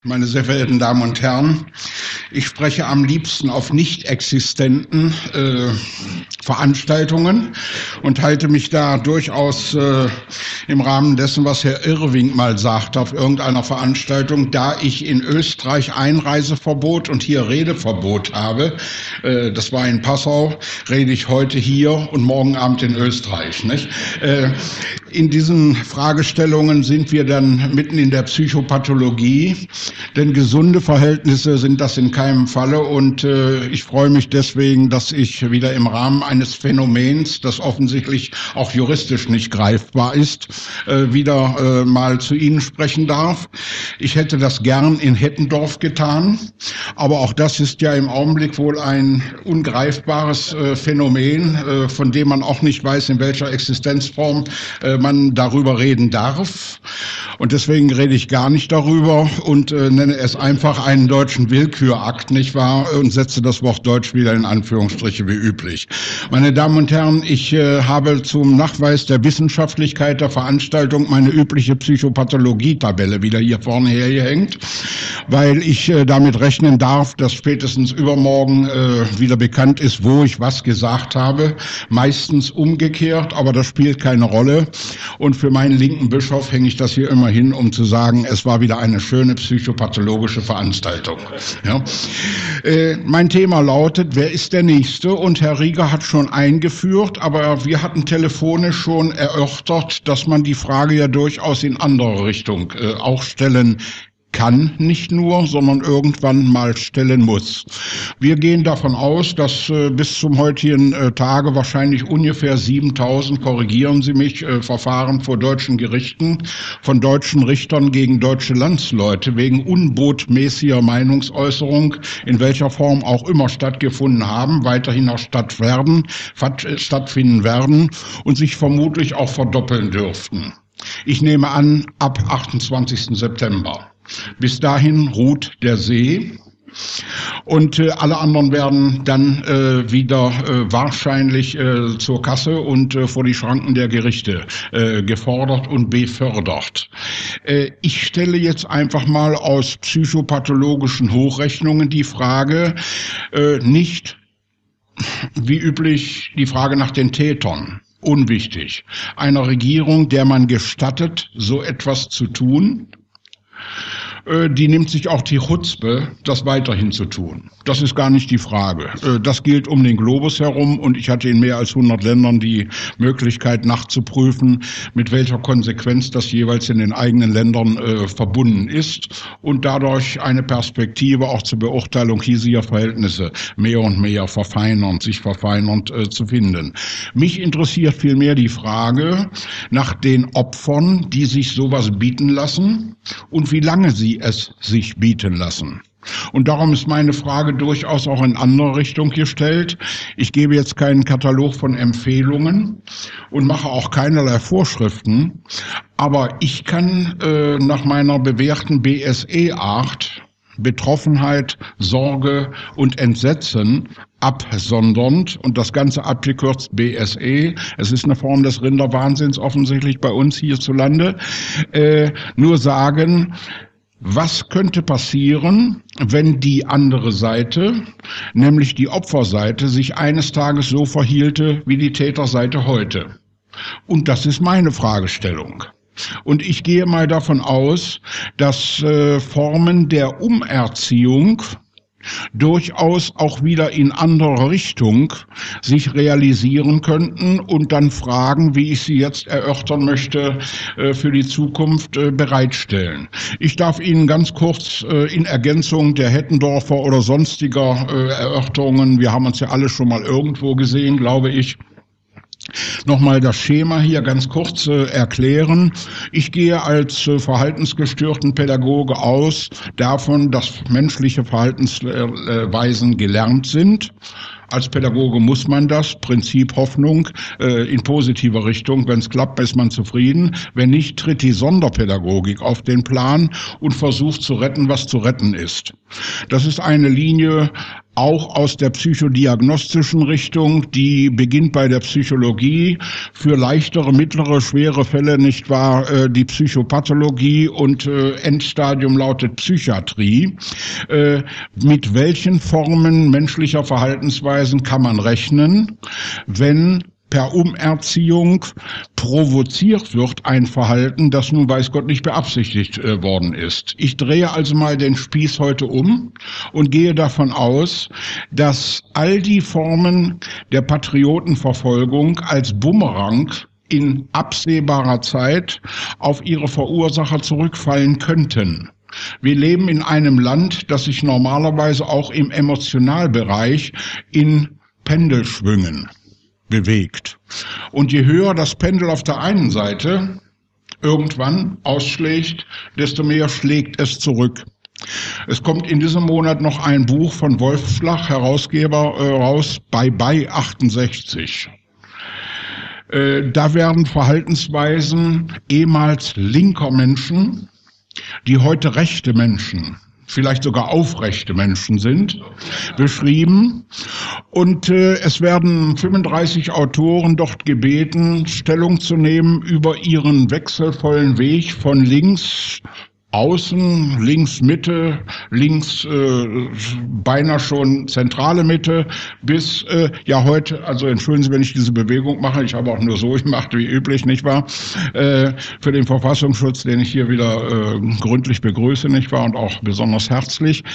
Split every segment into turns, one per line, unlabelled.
Meine sehr verehrten Damen und Herren, ich spreche am liebsten auf nicht existenten Veranstaltungen und halte mich da durchaus im Rahmen dessen, was Herr Irving mal sagte, auf irgendeiner Veranstaltung, da ich in Österreich Einreiseverbot und hier Redeverbot habe, das war in Passau, rede ich heute hier und morgen Abend in Österreich, nicht? In diesen Fragestellungen sind wir dann mitten in der Psychopathologie, denn gesunde Verhältnisse sind das in keinem Falle und ich freue mich deswegen, dass ich wieder im Rahmen eines Phänomens, das offensichtlich auch juristisch nicht greifbar ist, wieder mal zu Ihnen sprechen darf. Ich hätte das gern in Hettendorf getan, aber auch das ist ja im Augenblick wohl ein ungreifbares Phänomen, von dem man auch nicht weiß, in welcher Existenzform man darüber reden darf. Und deswegen rede ich gar nicht darüber und nenne es einfach einen deutschen Willkürakt, nicht wahr? Und setze das Wort Deutsch wieder in Anführungsstriche wie üblich. Meine Damen und Herren, ich habe zum Nachweis der Wissenschaftlichkeit der Veranstaltung meine übliche Psychopathologie-Tabelle wieder hier vorne hergehängt, weil ich damit rechnen darf, dass spätestens übermorgen wieder bekannt ist, wo ich was gesagt habe. Meistens umgekehrt, aber das spielt keine Rolle. Und für meinen linken Bischof hänge ich das hier immer hin, um zu sagen, es war wieder eine schöne psychopathologische Veranstaltung. Ja. Mein Thema lautet, wer ist der Nächste? Und Herr Rieger hat schon eingeführt, aber wir hatten telefonisch schon erörtert, dass man die Frage ja durchaus in andere Richtung auch stellen kann, nicht nur, sondern irgendwann mal stellen muss. Wir gehen davon aus, dass bis zum heutigen Tage wahrscheinlich ungefähr 7000, korrigieren Sie mich, Verfahren vor deutschen Gerichten von deutschen Richtern gegen deutsche Landsleute wegen unbotmäßiger Meinungsäußerung, in welcher Form auch immer stattgefunden haben, weiterhin auch stattfinden werden und sich vermutlich auch verdoppeln dürften. Ich nehme an, ab 28. September. Bis dahin ruht der See und alle anderen werden dann wieder wahrscheinlich zur Kasse und vor die Schranken der Gerichte gefordert und befördert. Ich stelle jetzt einfach mal aus psychopathologischen Hochrechnungen die Frage, nicht wie üblich die Frage nach den Tätern. Unwichtig. Einer Regierung, der man gestattet, so etwas zu tun, die nimmt sich auch die Chutzpe, das weiterhin zu tun. Das ist gar nicht die Frage. Das gilt um den Globus herum und ich hatte in mehr als 100 Ländern die Möglichkeit nachzuprüfen, mit welcher Konsequenz das jeweils in den eigenen Ländern verbunden ist und dadurch eine Perspektive auch zur Beurteilung hiesiger Verhältnisse mehr und mehr sich verfeinernd zu finden. Mich interessiert vielmehr die Frage nach den Opfern, die sich sowas bieten lassen und wie lange sie es sich bieten lassen. Und darum ist meine Frage durchaus auch in andere Richtung gestellt. Ich gebe jetzt keinen Katalog von Empfehlungen und mache auch keinerlei Vorschriften, aber ich kann nach meiner bewährten BSE-Art Betroffenheit, Sorge und Entsetzen absondernd und das Ganze abgekürzt BSE. Es ist eine Form des Rinderwahnsinns offensichtlich bei uns hierzulande. Nur sagen, was könnte passieren, wenn die andere Seite, nämlich die Opferseite, sich eines Tages so verhielte wie die Täterseite heute? Und das ist meine Fragestellung. Und ich gehe mal davon aus, dass Formen der Umerziehung durchaus auch wieder in anderer Richtung sich realisieren könnten und dann Fragen, wie ich sie jetzt erörtern möchte, für die Zukunft bereitstellen. Ich darf Ihnen ganz kurz in Ergänzung der Hettendorfer oder sonstiger Erörterungen, wir haben uns ja alle schon mal irgendwo gesehen, glaube ich, nochmal das Schema hier ganz kurz erklären. Ich gehe als verhaltensgestörten Pädagoge aus davon, dass menschliche Verhaltensweisen gelernt sind. Als Pädagoge muss man das. Prinzip Hoffnung in positiver Richtung. Wenn es klappt, ist man zufrieden. Wenn nicht, tritt die Sonderpädagogik auf den Plan und versucht zu retten, was zu retten ist. Das ist eine Linie auch aus der psychodiagnostischen Richtung, die beginnt bei der Psychologie, für leichtere, mittlere, schwere Fälle, nicht wahr, die Psychopathologie und Endstadium lautet Psychiatrie. Mit welchen Formen menschlicher Verhaltensweisen kann man rechnen, wenn per Umerziehung provoziert wird ein Verhalten, das nun weiß Gott nicht beabsichtigt worden ist. Ich drehe also mal den Spieß heute um und gehe davon aus, dass all die Formen der Patriotenverfolgung als Bumerang in absehbarer Zeit auf ihre Verursacher zurückfallen könnten. Wir leben in einem Land, das sich normalerweise auch im Emotionalbereich in Pendelschwüngen bewegt. Und je höher das Pendel auf der einen Seite irgendwann ausschlägt, desto mehr schlägt es zurück. Es kommt in diesem Monat noch ein Buch von Wolf Schlach, Herausgeber, raus, Bye 68. Da werden Verhaltensweisen ehemals linker Menschen, die heute rechte Menschen, vielleicht sogar aufrechte Menschen sind, beschrieben. Und es werden 35 Autoren dort gebeten, Stellung zu nehmen über ihren wechselvollen Weg von links außen, links Mitte, links beinahe schon zentrale Mitte bis ja heute, also entschuldigen Sie, wenn ich diese Bewegung mache, ich habe auch nur so gemacht wie üblich, nicht wahr, für den Verfassungsschutz, den ich hier wieder gründlich begrüße, nicht wahr, und auch besonders herzlich.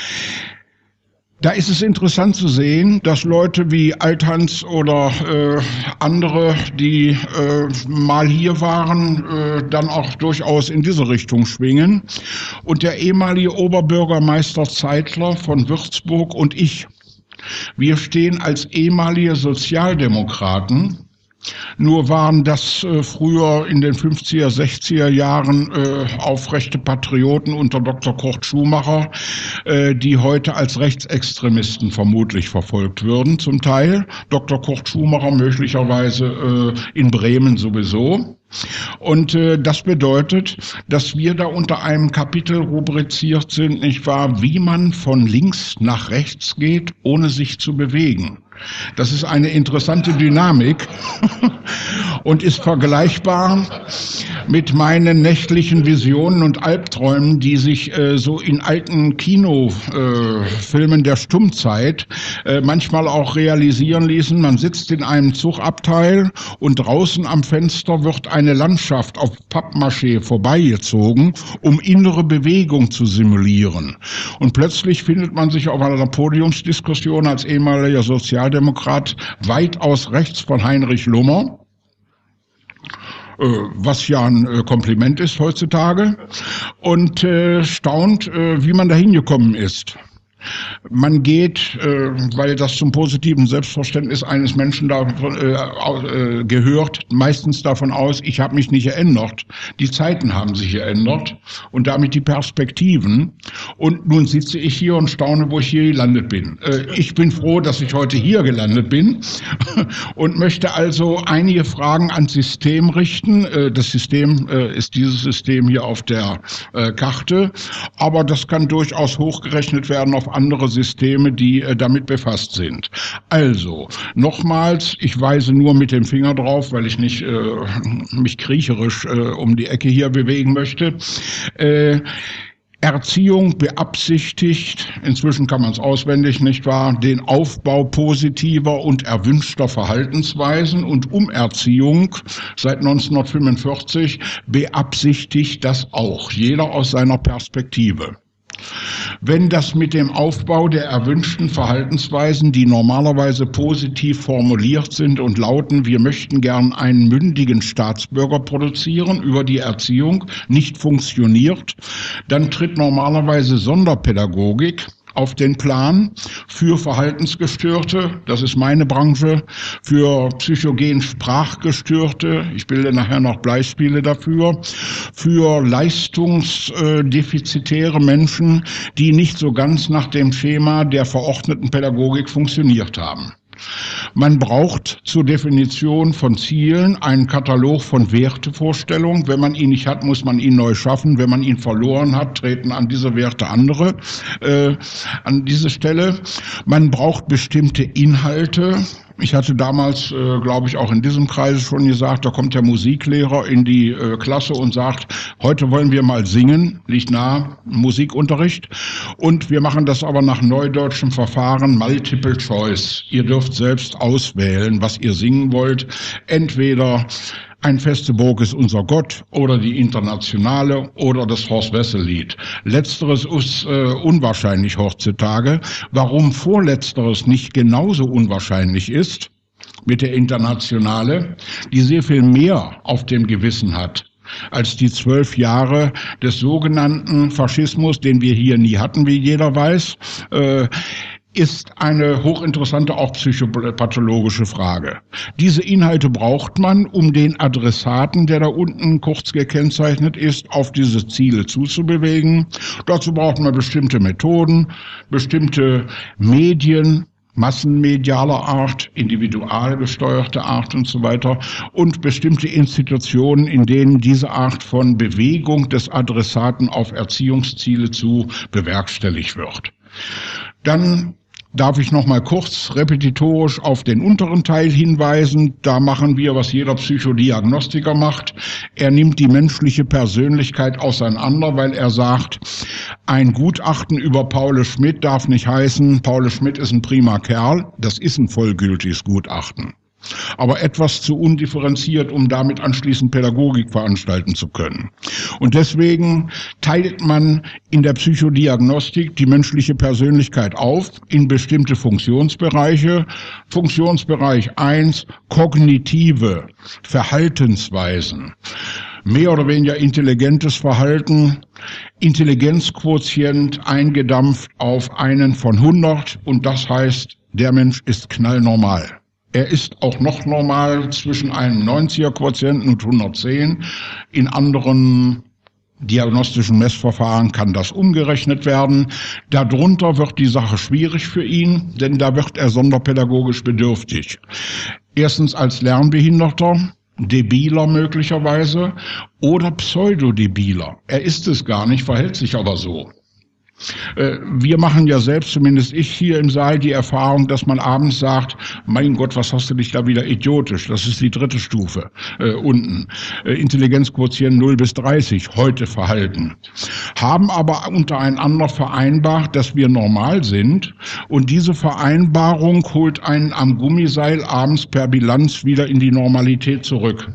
Da ist es interessant zu sehen, dass Leute wie Althans oder andere, die mal hier waren, dann auch durchaus in diese Richtung schwingen. Und der ehemalige Oberbürgermeister Zeitler von Würzburg und ich, wir stehen als ehemalige Sozialdemokraten. Nur waren das früher in den 50er, 60er Jahren aufrechte Patrioten unter Dr. Kurt Schumacher, die heute als Rechtsextremisten vermutlich verfolgt würden, zum Teil. Dr. Kurt Schumacher möglicherweise in Bremen sowieso. Und das bedeutet, dass wir da unter einem Kapitel rubriziert sind, nicht wahr, wie man von links nach rechts geht, ohne sich zu bewegen. Das ist eine interessante Dynamik und ist vergleichbar mit meinen nächtlichen Visionen und Albträumen, die sich so in alten Kinofilmen der Stummzeit manchmal auch realisieren ließen. Man sitzt in einem Zugabteil und draußen am Fenster wird eine Landschaft auf Pappmaché vorbeigezogen, um innere Bewegung zu simulieren. Und plötzlich findet man sich auf einer Podiumsdiskussion als ehemaliger Sozialdemokrat weitaus rechts von Heinrich Lummer, was ja ein Kompliment ist heutzutage, und staunt, wie man da hingekommen ist. Man geht, weil das zum positiven Selbstverständnis eines Menschen gehört, meistens davon aus, ich habe mich nicht geändert. Die Zeiten haben sich geändert und damit die Perspektiven. Und nun sitze ich hier und staune, wo ich hier gelandet bin. Ich bin froh, dass ich heute hier gelandet bin und möchte also einige Fragen ans System richten. Das System ist dieses System hier auf der Karte, aber das kann durchaus hochgerechnet werden auf andere Systeme, die damit befasst sind. Also, nochmals, ich weise nur mit dem Finger drauf, weil ich nicht mich kriecherisch um die Ecke hier bewegen möchte. Erziehung beabsichtigt, inzwischen kann man es auswendig, nicht wahr, den Aufbau positiver und erwünschter Verhaltensweisen, und Umerziehung seit 1945 beabsichtigt das auch, jeder aus seiner Perspektive. Wenn das mit dem Aufbau der erwünschten Verhaltensweisen, die normalerweise positiv formuliert sind und lauten, wir möchten gern einen mündigen Staatsbürger produzieren, über die Erziehung nicht funktioniert, dann tritt normalerweise Sonderpädagogik auf den Plan für Verhaltensgestörte, das ist meine Branche, für psychogen Sprachgestörte, ich bilde nachher noch Beispiele dafür, für leistungsdefizitäre Menschen, die nicht so ganz nach dem Schema der verordneten Pädagogik funktioniert haben. Man braucht zur Definition von Zielen einen Katalog von Wertevorstellungen. Wenn man ihn nicht hat, muss man ihn neu schaffen. Wenn man ihn verloren hat, treten an diese Werte andere an diese Stelle. Man braucht bestimmte Inhalte. Ich hatte damals, glaube ich, auch in diesem Kreis schon gesagt, da kommt der Musiklehrer in die Klasse und sagt, heute wollen wir mal singen, liegt nahe, Musikunterricht. Und wir machen das aber nach neudeutschem Verfahren, Multiple Choice. Ihr dürft selbst auswählen, was ihr singen wollt. Entweder Ein feste Burg ist unser Gott oder die Internationale oder das Horst-Wessel-Lied. Letzteres ist unwahrscheinlich heutzutage. Warum vorletzteres nicht genauso unwahrscheinlich ist mit der Internationale, die sehr viel mehr auf dem Gewissen hat als die 12 Jahre des sogenannten Faschismus, den wir hier nie hatten, wie jeder weiß, ist eine hochinteressante, auch psychopathologische Frage. Diese Inhalte braucht man, um den Adressaten, der da unten kurz gekennzeichnet ist, auf diese Ziele zuzubewegen. Dazu braucht man bestimmte Methoden, bestimmte Medien, massenmedialer Art, individual gesteuerte Art und so weiter und bestimmte Institutionen, in denen diese Art von Bewegung des Adressaten auf Erziehungsziele zu bewerkstelligt wird. Dann darf ich noch mal kurz repetitorisch auf den unteren Teil hinweisen. Da machen wir, was jeder Psychodiagnostiker macht. Er nimmt die menschliche Persönlichkeit auseinander, weil er sagt, ein Gutachten über Paul Schmidt darf nicht heißen, Paul Schmidt ist ein prima Kerl. Das ist ein vollgültiges Gutachten. Aber etwas zu undifferenziert, um damit anschließend Pädagogik veranstalten zu können. Und deswegen teilt man in der Psychodiagnostik die menschliche Persönlichkeit auf in bestimmte Funktionsbereiche. Funktionsbereich 1, kognitive Verhaltensweisen. Mehr oder weniger intelligentes Verhalten, Intelligenzquotient eingedampft auf einen von 100 und das heißt, der Mensch ist knallnormal. Er ist auch noch normal zwischen einem 90er-Quotienten und 110. In anderen diagnostischen Messverfahren kann das umgerechnet werden. Darunter wird die Sache schwierig für ihn, denn da wird er sonderpädagogisch bedürftig. Erstens als Lernbehinderter, debiler möglicherweise oder pseudodebiler. Er ist es gar nicht, verhält sich aber so. Wir machen ja selbst, zumindest ich hier im Saal, die Erfahrung, dass man abends sagt, mein Gott, was hast du dich da wieder idiotisch? Das ist die dritte Stufe unten. Intelligenzquotient 0 bis 30, heute Verhalten. Haben aber untereinander vereinbart, dass wir normal sind und diese Vereinbarung holt einen am Gummiseil abends per Bilanz wieder in die Normalität zurück.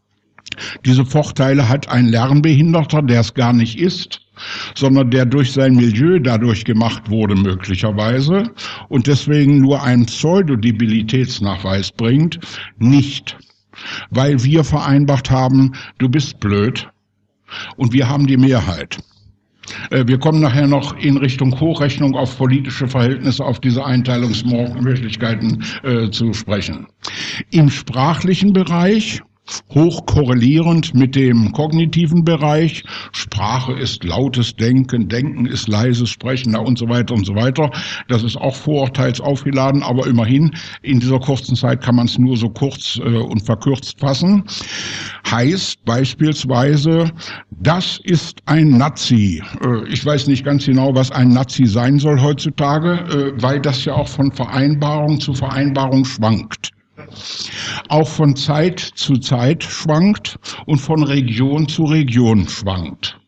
Diese Vorteile hat ein Lernbehinderter, der es gar nicht ist, sondern der durch sein Milieu dadurch gemacht wurde möglicherweise und deswegen nur einen Pseudodebilitätsnachweis bringt, nicht. Weil wir vereinbart haben, du bist blöd und wir haben die Mehrheit. Wir kommen nachher noch in Richtung Hochrechnung auf politische Verhältnisse, auf diese Einteilungsmöglichkeiten zu sprechen. Im sprachlichen Bereich hoch korrelierend mit dem kognitiven Bereich. Sprache ist lautes Denken, Denken ist leises Sprechen und so weiter und so weiter. Das ist auch vorurteilsaufgeladen, aber immerhin in dieser kurzen Zeit kann man es nur so kurz und verkürzt fassen. Heißt beispielsweise, das ist ein Nazi. Ich weiß nicht ganz genau, was ein Nazi sein soll heutzutage, weil das ja auch von Vereinbarung zu Vereinbarung schwankt. Auch von Zeit zu Zeit schwankt und von Region zu Region schwankt.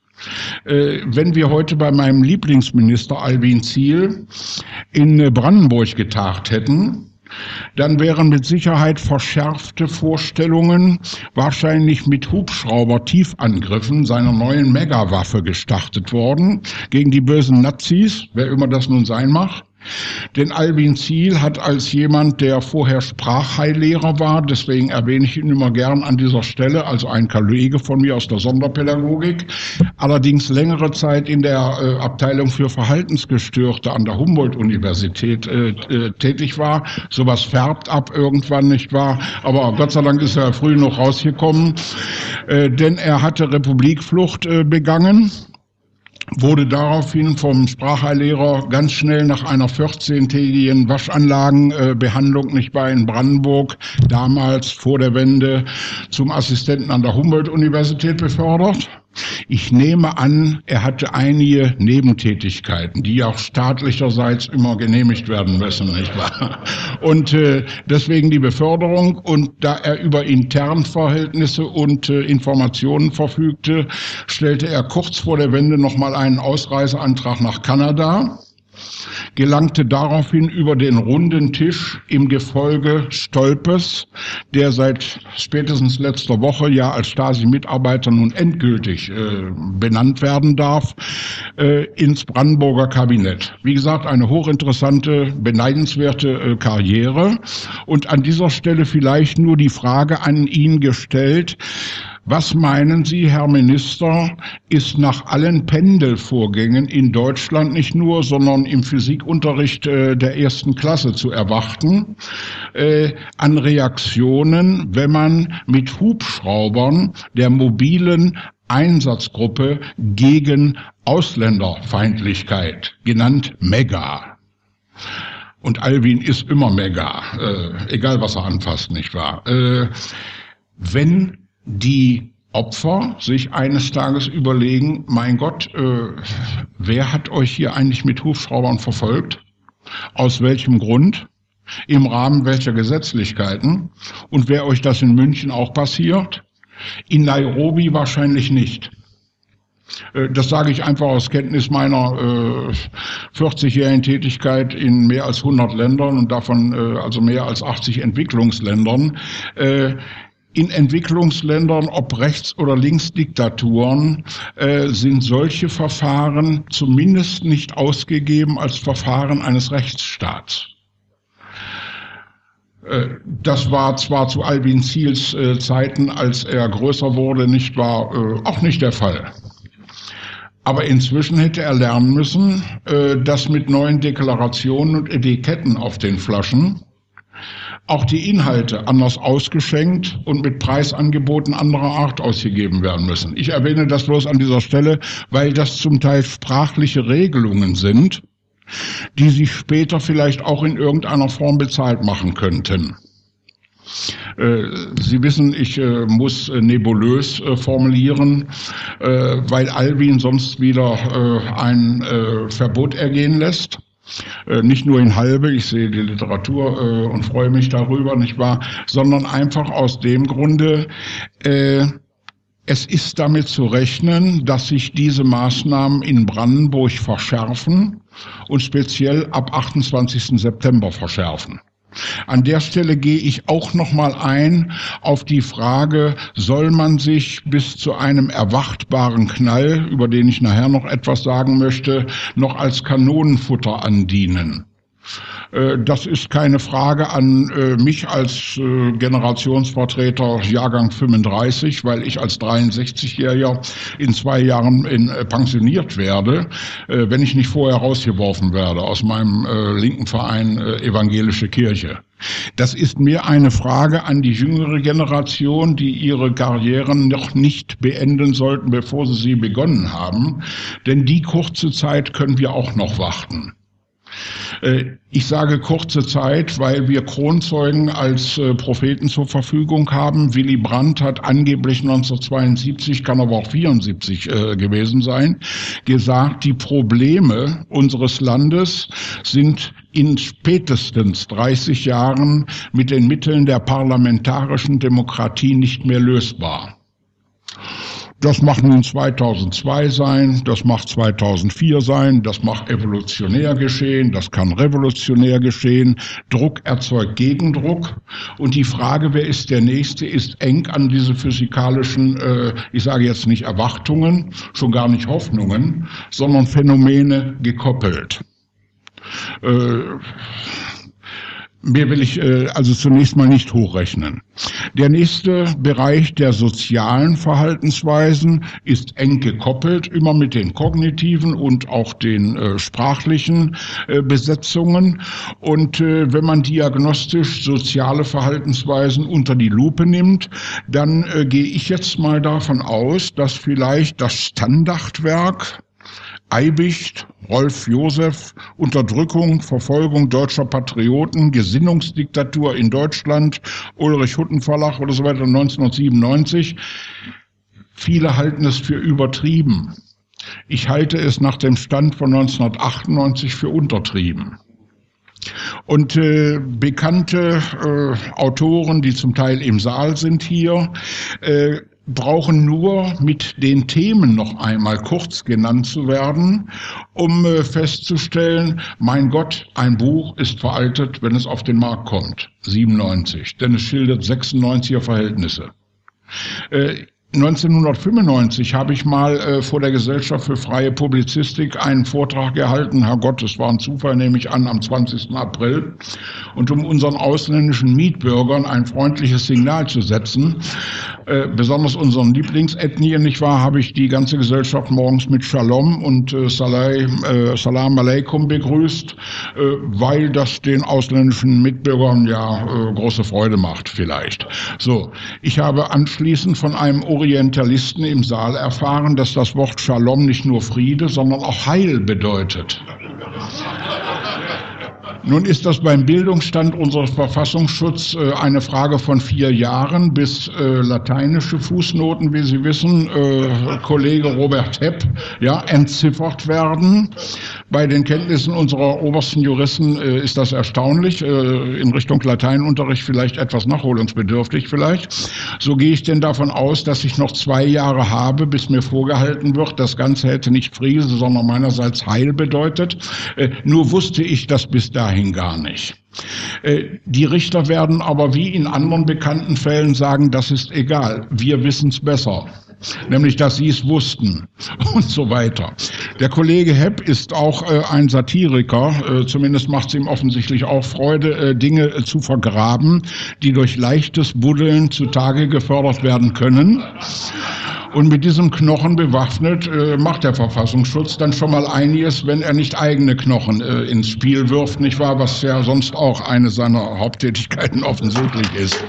Wenn wir heute bei meinem Lieblingsminister Albin Ziel in Brandenburg getagt hätten, dann wären mit Sicherheit verschärfte Vorstellungen wahrscheinlich mit Hubschrauber-Tiefangriffen seiner neuen Megawaffe gestartet worden gegen die bösen Nazis, wer immer das nun sein mag. Denn Albin Ziel hat als jemand, der vorher Sprachheillehrer war, deswegen erwähne ich ihn immer gern an dieser Stelle, also ein Kollege von mir aus der Sonderpädagogik, allerdings längere Zeit in der Abteilung für Verhaltensgestörte an der Humboldt-Universität tätig war. Sowas färbt ab irgendwann, nicht wahr? Aber Gott sei Dank ist er früh noch rausgekommen, denn er hatte Republikflucht begangen. wurde daraufhin vom Sprachheillehrer ganz schnell nach einer 14-tägigen Waschanlagenbehandlung, nicht wahr, in Brandenburg, damals vor der Wende, zum Assistenten an der Humboldt-Universität befördert. Ich nehme an, er hatte einige Nebentätigkeiten, die auch staatlicherseits immer genehmigt werden müssen, nicht wahr? Und deswegen die Beförderung. Und da er über Internverhältnisse und Informationen verfügte, stellte er kurz vor der Wende nochmal einen Ausreiseantrag nach Kanada, gelangte daraufhin über den runden Tisch im Gefolge Stolpes, der seit spätestens letzter Woche ja als Stasi-Mitarbeiter nun endgültig benannt werden darf, ins Brandenburger Kabinett. Wie gesagt, eine hochinteressante, beneidenswerte Karriere. Und an dieser Stelle vielleicht nur die Frage an ihn gestellt: Was meinen Sie, Herr Minister, ist nach allen Pendelvorgängen in Deutschland nicht nur, sondern im Physikunterricht der ersten Klasse zu erwarten, an Reaktionen, wenn man mit Hubschraubern der mobilen Einsatzgruppe gegen Ausländerfeindlichkeit, genannt MEGA. Und Alwin ist immer MEGA, egal was er anfasst, nicht wahr? Wenn die Opfer sich eines Tages überlegen, mein Gott, wer hat euch hier eigentlich mit Hubschraubern verfolgt? Aus welchem Grund? Im Rahmen welcher Gesetzlichkeiten? Und wäre euch das in München auch passiert? In Nairobi wahrscheinlich nicht. Das sage ich einfach aus Kenntnis meiner 40-jährigen Tätigkeit in mehr als 100 Ländern und davon also mehr als 80 Entwicklungsländern. In Entwicklungsländern, ob Rechts- oder Linksdiktaturen, sind solche Verfahren zumindest nicht ausgegeben als Verfahren eines Rechtsstaats. Das war zwar zu Albin Ziels Zeiten, als er größer wurde, nicht wahr, auch nicht der Fall. Aber inzwischen hätte er lernen müssen, dass mit neuen Deklarationen und Etiketten auf den Flaschen auch die Inhalte anders ausgeschenkt und mit Preisangeboten anderer Art ausgegeben werden müssen. Ich erwähne das bloß an dieser Stelle, weil das zum Teil sprachliche Regelungen sind, die sich später vielleicht auch in irgendeiner Form bezahlt machen könnten. Sie wissen, ich muss nebulös formulieren, weil Alwin sonst wieder ein Verbot ergehen lässt. Nicht nur in Halbe, ich sehe die Literatur und freue mich darüber, nicht wahr, sondern einfach aus dem Grunde, es ist damit zu rechnen, dass sich diese Maßnahmen in Brandenburg verschärfen und speziell ab 28. September verschärfen. An der Stelle gehe ich auch noch mal ein auf die Frage, soll man sich bis zu einem erwartbaren Knall, über den ich nachher noch etwas sagen möchte, noch als Kanonenfutter andienen? Das ist keine Frage an mich als Generationsvertreter Jahrgang 35, weil ich als 63-Jähriger in 2 Jahren pensioniert werde, wenn ich nicht vorher rausgeworfen werde aus meinem linken Verein Evangelische Kirche. Das ist mehr eine Frage an die jüngere Generation, die ihre Karrieren noch nicht beenden sollten, bevor sie begonnen haben. Denn die kurze Zeit können wir auch noch warten. Ich sage kurze Zeit, weil wir Kronzeugen als Propheten zur Verfügung haben. Willy Brandt hat angeblich 1972, kann aber auch 74 gewesen sein, gesagt, die Probleme unseres Landes sind in spätestens 30 Jahren mit den Mitteln der parlamentarischen Demokratie nicht mehr lösbar. Das mag nun 2002 sein, das mag 2004 sein, das mag evolutionär geschehen, das kann revolutionär geschehen. Druck erzeugt Gegendruck. Und die Frage, wer ist der Nächste, ist eng an diese physikalischen, ich sage jetzt nicht Erwartungen, schon gar nicht Hoffnungen, sondern Phänomene gekoppelt. Mehr will ich also zunächst mal nicht hochrechnen. Der nächste Bereich der sozialen Verhaltensweisen ist eng gekoppelt, immer mit den kognitiven und auch den sprachlichen Besetzungen. Und wenn man diagnostisch soziale Verhaltensweisen unter die Lupe nimmt, dann gehe ich jetzt mal davon aus, dass vielleicht das Standardwerk Eibicht, Rolf Josef, Unterdrückung, Verfolgung deutscher Patrioten, Gesinnungsdiktatur in Deutschland, Ulrich Huttenverlag oder so weiter, 1997. Viele halten es für übertrieben. Ich halte es nach dem Stand von 1998 für untertrieben. Und bekannte Autoren, die zum Teil im Saal sind hier, brauchen nur mit den Themen noch einmal kurz genannt zu werden, um festzustellen, mein Gott, ein Buch ist veraltet, wenn es auf den Markt kommt, 97, denn es schildert 96er Verhältnisse. 1995 habe ich mal vor der Gesellschaft für freie Publizistik einen Vortrag gehalten. Herrgott, es war ein Zufall, nehme ich an, am 20. April. Und um unseren ausländischen Mitbürgern ein freundliches Signal zu setzen, besonders unseren Lieblingsethnien, nicht wahr, habe ich die ganze Gesellschaft morgens mit Shalom und Salam Aleikum begrüßt, weil das den ausländischen Mitbürgern ja große Freude macht vielleicht. So, ich habe anschließend von einem Orientalisten im Saal erfahren, dass das Wort Shalom nicht nur Friede, sondern auch Heil bedeutet. Nun ist das beim Bildungsstand unseres Verfassungsschutzes eine Frage von 4 Jahren, bis lateinische Fußnoten, wie Sie wissen, Kollege Robert Hepp, ja, entziffert werden. Bei den Kenntnissen unserer obersten Juristen ist das erstaunlich, in Richtung Lateinunterricht vielleicht etwas nachholungsbedürftig vielleicht. So gehe ich denn davon aus, dass ich noch 2 Jahre habe, bis mir vorgehalten wird, das Ganze hätte nicht Friede, sondern meinerseits Heil bedeutet. Nur wusste ich das bis dahin gar nicht. Die Richter werden aber wie in anderen bekannten Fällen sagen, das ist egal, wir wissen es besser. Nämlich, dass sie es wussten und so weiter. Der Kollege Hepp ist auch ein Satiriker, zumindest macht es ihm offensichtlich auch Freude, Dinge zu vergraben, die durch leichtes Buddeln zutage gefördert werden können. Und mit diesem Knochen bewaffnet macht der Verfassungsschutz dann schon mal einiges, wenn er nicht eigene Knochen ins Spiel wirft, nicht wahr? Was ja sonst auch eine seiner Haupttätigkeiten offensichtlich ist.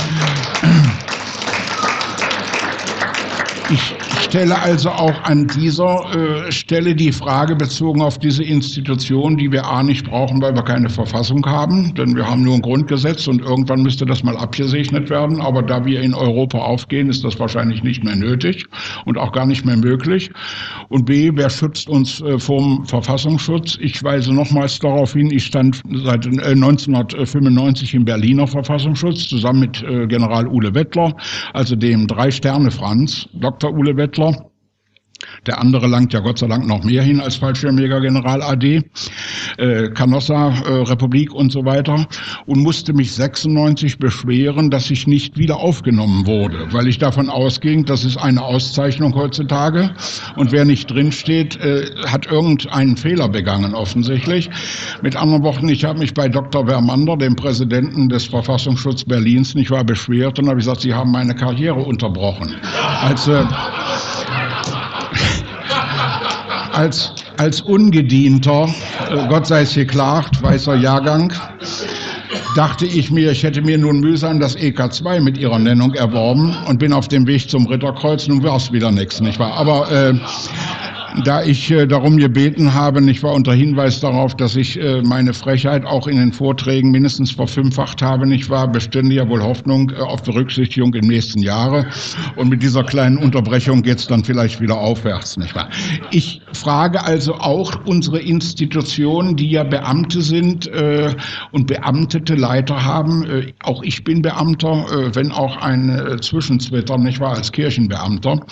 Ich stelle also auch an dieser Stelle die Frage bezogen auf diese Institution, die wir nicht brauchen, weil wir keine Verfassung haben, denn wir haben nur ein Grundgesetz und irgendwann müsste das mal abgesegnet werden, aber da wir in Europa aufgehen, ist das wahrscheinlich nicht mehr nötig und auch gar nicht mehr möglich. Und B, wer schützt uns vom Verfassungsschutz? Ich weise nochmals darauf hin, ich stand seit 1995 im Berliner Verfassungsschutz zusammen mit General Uhle Wettler, also dem 3-Sterne-Franz, Dr. Uhle Wettler. Der andere langt ja Gott sei Dank noch mehr hin als Fallschirmjäger General AD, Canossa, Republik und so weiter, und musste mich 96 beschweren, dass ich nicht wieder aufgenommen wurde, weil ich davon ausging, das ist eine Auszeichnung heutzutage und wer nicht drinsteht, hat irgendeinen Fehler begangen offensichtlich. Mit anderen Worten, ich habe mich bei Dr. Vermander, dem Präsidenten des Verfassungsschutzes Berlins, nicht wahr, beschwert und habe gesagt, Sie haben meine Karriere unterbrochen. Als Ungedienter, Gott sei es geklagt, weißer Jahrgang, dachte ich mir, ich hätte mir nun mühsam das EK2 mit ihrer Nennung erworben und bin auf dem Weg zum Ritterkreuz, nun war es wieder nichts, nicht wahr? Aber da ich darum gebeten habe, nicht wahr, unter Hinweis darauf, dass ich meine Frechheit auch in den Vorträgen mindestens verfünffacht habe, nicht wahr, bestände ja wohl Hoffnung auf Berücksichtigung im nächsten Jahre. Und mit dieser kleinen Unterbrechung geht's dann vielleicht wieder aufwärts, nicht wahr? Ich frage also auch unsere Institutionen, die ja Beamte sind und beamtete Leiter haben. Auch ich bin Beamter, wenn auch ein Zwischenzwitter, nicht wahr, als Kirchenbeamter.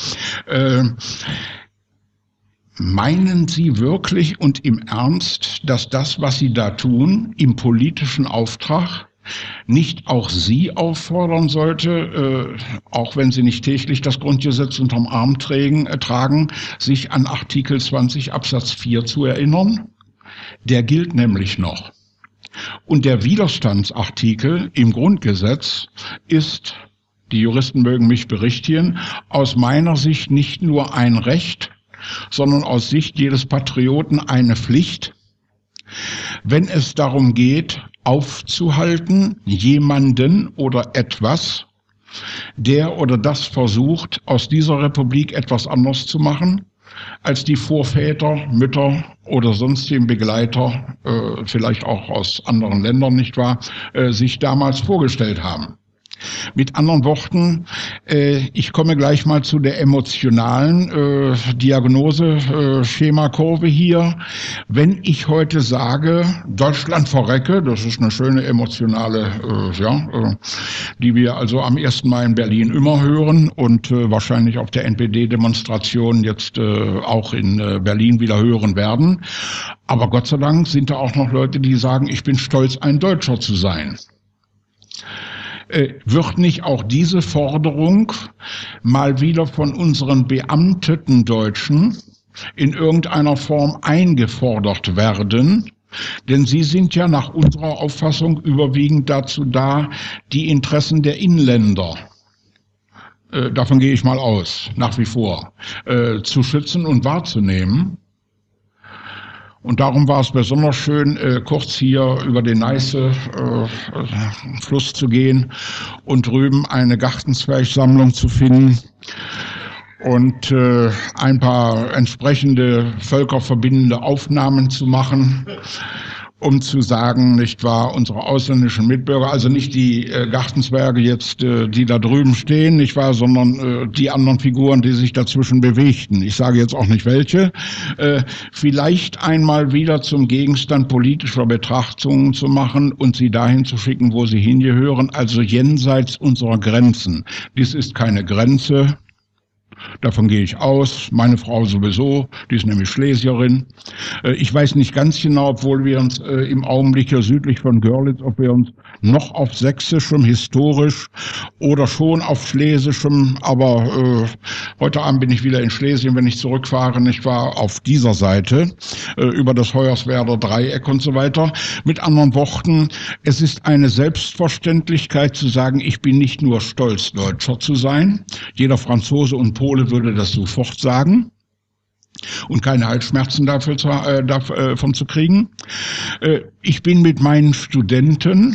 Meinen Sie wirklich und im Ernst, dass das, was Sie da tun, im politischen Auftrag nicht auch Sie auffordern sollte, auch wenn Sie nicht täglich das Grundgesetz unterm Arm tragen, sich an Artikel 20 Absatz 4 zu erinnern? Der gilt nämlich noch. Und der Widerstandsartikel im Grundgesetz ist, die Juristen mögen mich berichtigen, aus meiner Sicht nicht nur ein Recht, sondern aus Sicht jedes Patrioten eine Pflicht, wenn es darum geht, aufzuhalten, jemanden oder etwas, der oder das versucht, aus dieser Republik etwas anderes zu machen, als die Vorväter, Mütter oder sonstigen Begleiter, vielleicht auch aus anderen Ländern, nicht wahr, sich damals vorgestellt haben. Mit anderen Worten, ich komme gleich mal zu der emotionalen Diagnose-Schemakurve hier. Wenn ich heute sage, Deutschland verrecke, das ist eine schöne emotionale, die wir also am 1. Mai in Berlin immer hören und wahrscheinlich auf der NPD-Demonstration jetzt auch in Berlin wieder hören werden. Aber Gott sei Dank sind da auch noch Leute, die sagen, ich bin stolz, ein Deutscher zu sein. Wird nicht auch diese Forderung mal wieder von unseren beamteten Deutschen in irgendeiner Form eingefordert werden? Denn sie sind ja nach unserer Auffassung überwiegend dazu da, die Interessen der Inländer, davon gehe ich mal aus, nach wie vor, zu schützen und wahrzunehmen. Und darum war es besonders schön, kurz hier über den Neiße-Fluss zu gehen und drüben eine Gartenzwergsammlung zu finden und ein paar entsprechende völkerverbindende Aufnahmen zu machen, um zu sagen, nicht wahr, unsere ausländischen Mitbürger, also nicht die Gartenzwerge jetzt, die da drüben stehen, nicht wahr, sondern die anderen Figuren, die sich dazwischen bewegten. Ich sage jetzt auch nicht welche. Vielleicht einmal wieder zum Gegenstand politischer Betrachtungen zu machen und sie dahin zu schicken, wo sie hingehören, also jenseits unserer Grenzen. Dies ist keine Grenze. Davon gehe ich aus. Meine Frau sowieso, die ist nämlich Schlesierin. Ich weiß nicht ganz genau, obwohl wir uns im Augenblick hier südlich von Görlitz, ob wir uns noch auf Sächsischem historisch oder schon auf Schlesischem, aber heute Abend bin ich wieder in Schlesien, wenn ich zurückfahre, nicht wahr, auf dieser Seite, über das Hoyerswerder Dreieck und so weiter. Mit anderen Worten, es ist eine Selbstverständlichkeit zu sagen, ich bin nicht nur stolz, Deutscher zu sein. Jeder Franzose und Pole würde das sofort sagen und keine Halsschmerzen davon zu kriegen. Ich bin mit meinen Studenten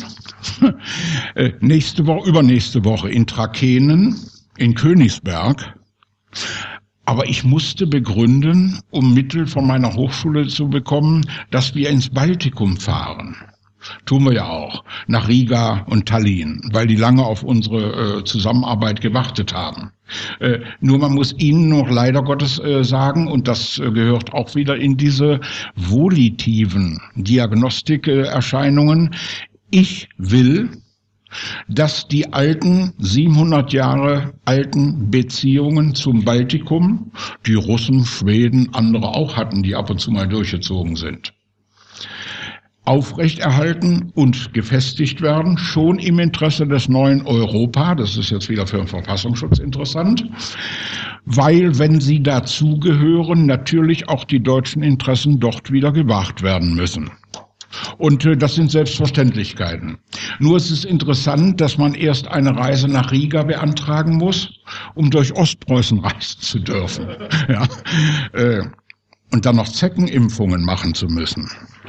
übernächste Woche in Trakehnen, in Königsberg. Aber ich musste begründen, um Mittel von meiner Hochschule zu bekommen, dass wir ins Baltikum fahren. Tun wir ja auch, nach Riga und Tallinn, weil die lange auf unsere Zusammenarbeit gewartet haben. Nur man muss ihnen noch leider Gottes sagen, und das gehört auch wieder in diese volitiven Diagnostikerscheinungen, ich will, dass die alten, 700 Jahre alten Beziehungen zum Baltikum, die Russen, Schweden, andere auch hatten, die ab und zu mal durchgezogen sind, aufrechterhalten und gefestigt werden, schon im Interesse des neuen Europa. Das ist jetzt wieder für den Verfassungsschutz interessant, weil, wenn sie dazugehören, natürlich auch die deutschen Interessen dort wieder gewahrt werden müssen. Und das sind Selbstverständlichkeiten. Nur ist es interessant, dass man erst eine Reise nach Riga beantragen muss, um durch Ostpreußen reisen zu dürfen. Ja, und dann noch Zeckenimpfungen machen zu müssen.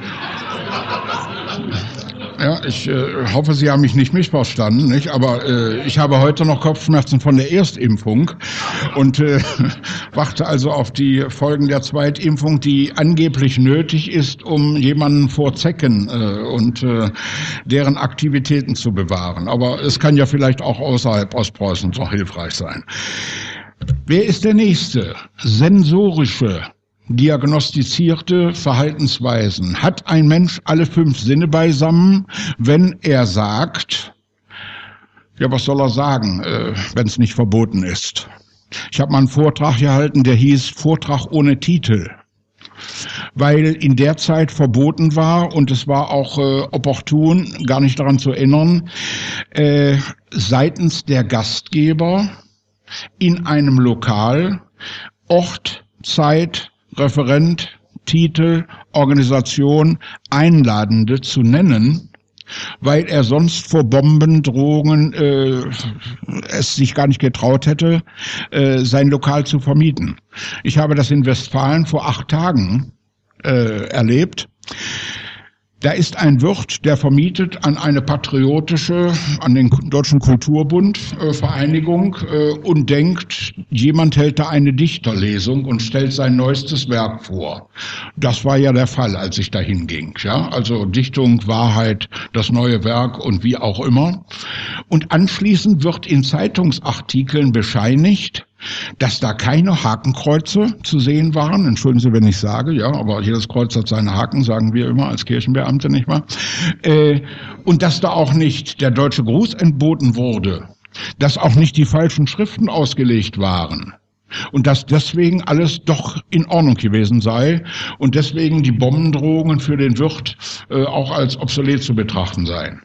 Ja, ich hoffe, Sie haben mich nicht missverstanden, nicht? Aber ich habe heute noch Kopfschmerzen von der Erstimpfung und warte also auf die Folgen der Zweitimpfung, die angeblich nötig ist, um jemanden vor Zecken und deren Aktivitäten zu bewahren. Aber es kann ja vielleicht auch außerhalb Ostpreußens noch hilfreich sein. Wer ist der Nächste? Sensorische diagnostizierte Verhaltensweisen. Hat ein Mensch alle 5 Sinne beisammen, wenn er sagt, ja, was soll er sagen, wenn es nicht verboten ist? Ich habe mal einen Vortrag gehalten, der hieß Vortrag ohne Titel, weil in der Zeit verboten war und es war auch opportun, gar nicht daran zu erinnern, seitens der Gastgeber in einem Lokal Ort, Zeit, Referent, Titel, Organisation, Einladende zu nennen, weil er sonst vor Bombendrohungen es sich gar nicht getraut hätte, sein Lokal zu vermieten. Ich habe das in Westfalen vor 8 Tagen erlebt. Da ist ein Wirt, der vermietet an eine patriotische, an den Deutschen Kulturbund Vereinigung und denkt, jemand hält da eine Dichterlesung und stellt sein neuestes Werk vor. Das war ja der Fall, als ich dahin ging. Ja? Also Dichtung, Wahrheit, das neue Werk und wie auch immer. Und anschließend wird in Zeitungsartikeln bescheinigt, dass da keine Hakenkreuze zu sehen waren. Entschuldigen Sie, wenn ich sage, ja, aber jedes Kreuz hat seine Haken, sagen wir immer als Kirchenbeamte, nicht wahr? Und dass da auch nicht der deutsche Gruß entboten wurde, dass auch nicht die falschen Schriften ausgelegt waren. Und dass deswegen alles doch in Ordnung gewesen sei und deswegen die Bombendrohungen für den Wirt auch als obsolet zu betrachten seien.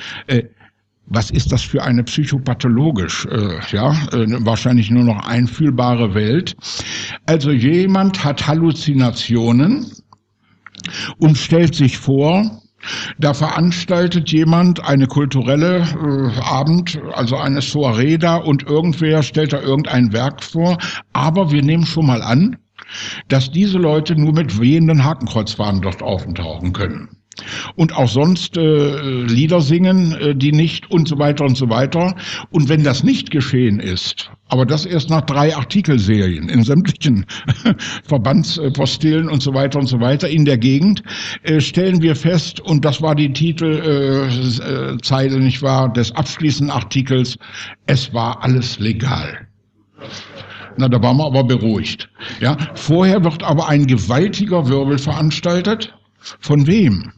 Was ist das für eine psychopathologisch, wahrscheinlich nur noch einfühlbare Welt? Also jemand hat Halluzinationen und stellt sich vor, da veranstaltet jemand eine kulturelle Abend, also eine Soiree da und irgendwer stellt da irgendein Werk vor, aber wir nehmen schon mal an, dass diese Leute nur mit wehenden Hakenkreuzfahnen dort auftauchen können. Und auch sonst Lieder singen, die nicht und so weiter und so weiter. Und wenn das nicht geschehen ist, aber das erst nach 3 Artikelserien in sämtlichen Verbandspostillen und so weiter in der Gegend, stellen wir fest, und das war die Titelzeile, nicht wahr, des abschließenden Artikels, es war alles legal. Na, da waren wir aber beruhigt. Ja, vorher wird aber ein gewaltiger Wirbel veranstaltet. Von wem?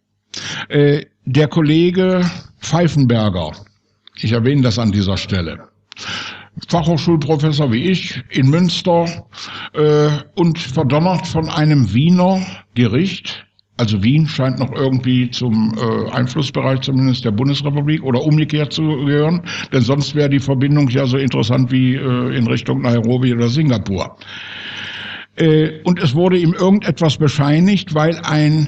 Der Kollege Pfeifenberger, ich erwähne das an dieser Stelle, Fachhochschulprofessor wie ich in Münster und verdonnert von einem Wiener Gericht, also Wien scheint noch irgendwie zum Einflussbereich zumindest der Bundesrepublik oder umgekehrt zu gehören, denn sonst wäre die Verbindung ja so interessant wie in Richtung Nairobi oder Singapur. Und es wurde ihm irgendetwas bescheinigt, weil ein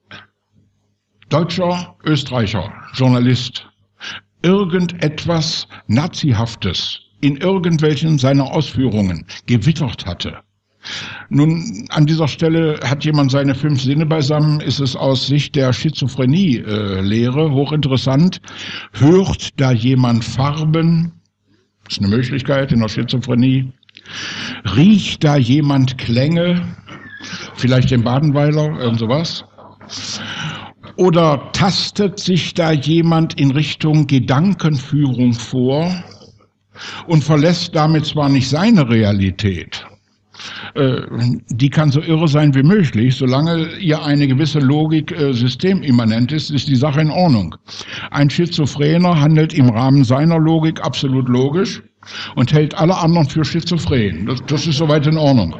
deutscher, Österreicher Journalist irgendetwas Nazihaftes in irgendwelchen seiner Ausführungen gewittert hatte. Nun, an dieser Stelle hat jemand seine 5 Sinne beisammen, ist es aus Sicht der Schizophrenie-Lehre hochinteressant. Hört da jemand Farben? Das ist eine Möglichkeit in der Schizophrenie. Riecht da jemand Klänge? Vielleicht den Badenweiler, irgend sowas. Oder tastet sich da jemand in Richtung Gedankenführung vor und verlässt damit zwar nicht seine Realität, die kann so irre sein wie möglich, solange ihr eine gewisse Logik systemimmanent ist, ist die Sache in Ordnung. Ein Schizophrener handelt im Rahmen seiner Logik absolut logisch und hält alle anderen für schizophren. Das ist soweit in Ordnung.